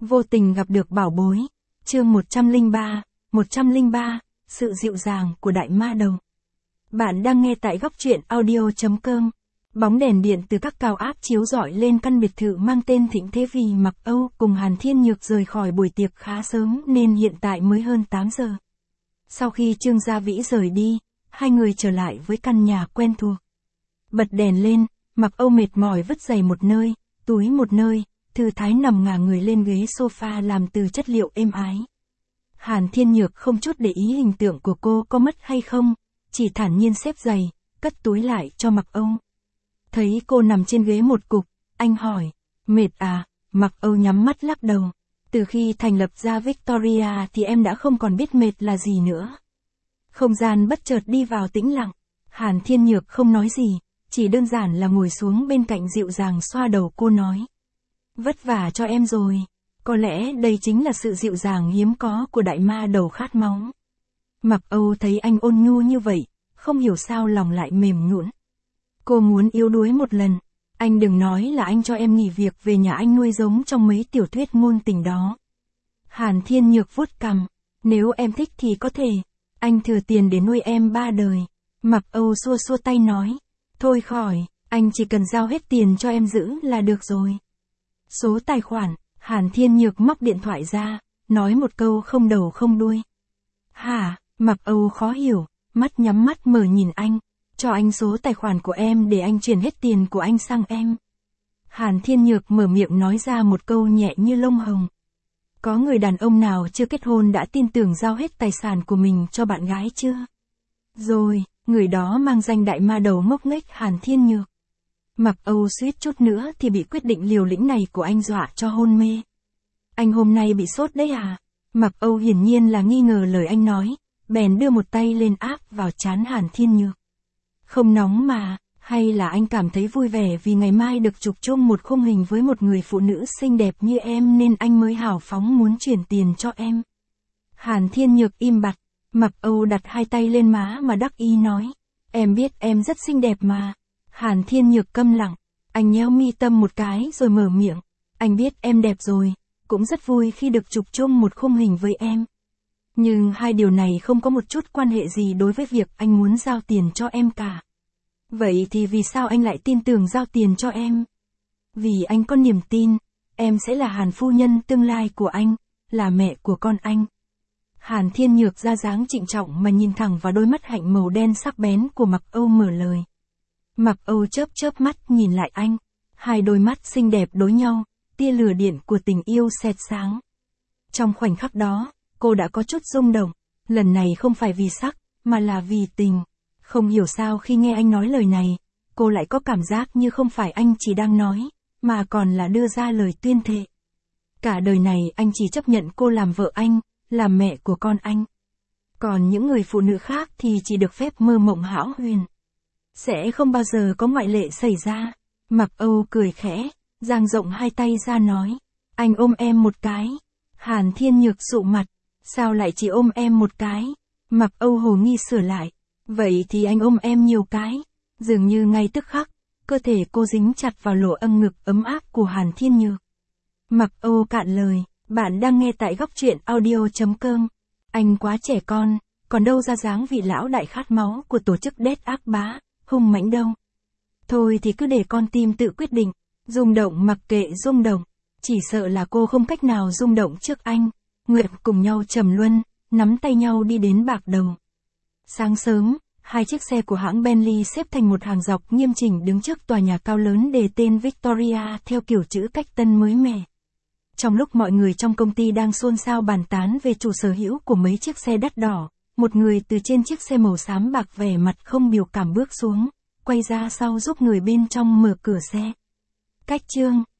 Vô tình gặp được bảo bối. Chương 103, sự dịu dàng của đại ma đầu. Bạn đang nghe tại góc truyện audio.com. Bóng đèn điện từ các cao áp chiếu rọi lên căn biệt thự mang tên Thịnh Thế Vì Mặc Âu cùng Hàn Thiên Nhược rời khỏi buổi tiệc khá sớm nên hiện tại mới hơn 8 giờ. Sau khi Trương Gia Vĩ rời đi, hai người trở lại với căn nhà quen thuộc. Bật đèn lên, Mặc Âu mệt mỏi vứt giày một nơi, túi một nơi, thư thái nằm ngả người lên ghế sofa làm từ chất liệu êm ái. Hàn Thiên Nhược không chút để ý hình tượng của cô có mất hay không, chỉ thản nhiên xếp giày, cất túi lại cho Mặc Âu. Thấy cô nằm trên ghế một cục, anh hỏi, mệt à? Mặc Âu nhắm mắt lắc đầu. Từ khi thành lập ra Victoria thì em đã không còn biết mệt là gì nữa. Không gian bất chợt đi vào tĩnh lặng. Hàn Thiên Nhược không nói gì, chỉ đơn giản là ngồi xuống bên cạnh dịu dàng xoa đầu cô nói. Vất vả cho em rồi. Có lẽ đây chính là sự dịu dàng hiếm có của đại ma đầu khát máu. Mặc Âu thấy anh ôn nhu như vậy, không hiểu sao lòng lại mềm nhũn. Cô muốn yếu đuối một lần. Anh đừng nói là anh cho em nghỉ việc về nhà anh nuôi giống trong mấy tiểu thuyết ngôn tình đó. Hàn Thiên Nhược vuốt cằm. Nếu em thích thì có thể. Anh thừa tiền để nuôi em 3 đời. Mặc Âu xua xua tay nói. Thôi khỏi, anh chỉ cần giao hết tiền cho em giữ là được rồi. Số tài khoản. Hàn Thiên Nhược móc điện thoại ra, nói một câu không đầu không đuôi. Hả? Mặc Âu khó hiểu, mắt nhắm mắt mở nhìn anh. Cho anh số tài khoản của em để anh chuyển hết tiền của anh sang em. Hàn Thiên Nhược mở miệng nói ra một câu nhẹ như lông hồng. Có người đàn ông nào chưa kết hôn đã tin tưởng giao hết tài sản của mình cho bạn gái chưa? Rồi, người đó mang danh đại ma đầu ngốc nghếch Hàn Thiên Nhược. Mặc Âu suýt chút nữa thì bị quyết định liều lĩnh này của anh dọa cho hôn mê. Anh hôm nay bị sốt đấy à? Mặc Âu hiển nhiên là nghi ngờ lời anh nói, bèn đưa một tay lên áp vào trán Hàn Thiên Nhược. Không nóng mà, hay là anh cảm thấy vui vẻ vì ngày mai được chụp chung một khung hình với một người phụ nữ xinh đẹp như em nên anh mới hào phóng muốn chuyển tiền cho em. Hàn Thiên Nhược im bặt, Mặc Âu đặt hai tay lên má mà đắc ý nói, em biết em rất xinh đẹp mà. Hàn Thiên Nhược câm lặng, anh nheo mi tâm một cái rồi mở miệng, anh biết em đẹp rồi, cũng rất vui khi được chụp chung một khung hình với em. Nhưng hai điều này không có một chút quan hệ gì đối với việc anh muốn giao tiền cho em cả. Vậy thì vì sao anh lại tin tưởng giao tiền cho em? Vì anh có niềm tin, em sẽ là Hàn phu nhân tương lai của anh, là mẹ của con anh. Hàn Thiên Nhược ra dáng trịnh trọng mà nhìn thẳng vào đôi mắt hạnh màu đen sắc bén của Mặc Âu mở lời. Mặc Âu chớp chớp mắt nhìn lại anh, hai đôi mắt xinh đẹp đối nhau, tia lửa điện của tình yêu xẹt sáng. Trong khoảnh khắc đó, cô đã có chút rung động, lần này không phải vì sắc, mà là vì tình. Không hiểu sao khi nghe anh nói lời này, cô lại có cảm giác như không phải anh chỉ đang nói, mà còn là đưa ra lời tuyên thệ. Cả đời này anh chỉ chấp nhận cô làm vợ anh, làm mẹ của con anh. Còn những người phụ nữ khác thì chỉ được phép mơ mộng hão huyền. Sẽ không bao giờ có ngoại lệ xảy ra. Mặc Âu cười khẽ, dang rộng hai tay ra nói, anh ôm em một cái. Hàn Thiên Nhược sụ mặt, sao lại chỉ ôm em một cái? Mặc Âu hồ nghi sửa lại, vậy thì anh ôm em nhiều cái. Dường như ngay tức khắc, cơ thể cô dính chặt vào lỗ âm ngực ấm áp của Hàn Thiên Nhược. Mặc Âu cạn lời, bạn đang nghe tại góc truyện audio.com. Anh quá trẻ con, còn đâu ra dáng vị lão đại khát máu của tổ chức đét ác bá, hung mãnh đâu. Thôi thì cứ để con tim tự quyết định, rung động mặc kệ rung động, chỉ sợ là cô không cách nào rung động trước anh. Nguyệt cùng nhau trầm luân, nắm tay nhau đi đến bạc đầu. Sáng sớm, hai chiếc xe của hãng Bentley xếp thành một hàng dọc nghiêm chỉnh đứng trước tòa nhà cao lớn đề tên Victoria theo kiểu chữ cách tân mới mẻ. Trong lúc mọi người trong công ty đang xôn xao bàn tán về chủ sở hữu của mấy chiếc xe đắt đỏ, một người từ trên chiếc xe màu xám bạc vẻ mặt không biểu cảm bước xuống, quay ra sau giúp người bên trong mở cửa xe. Cách chương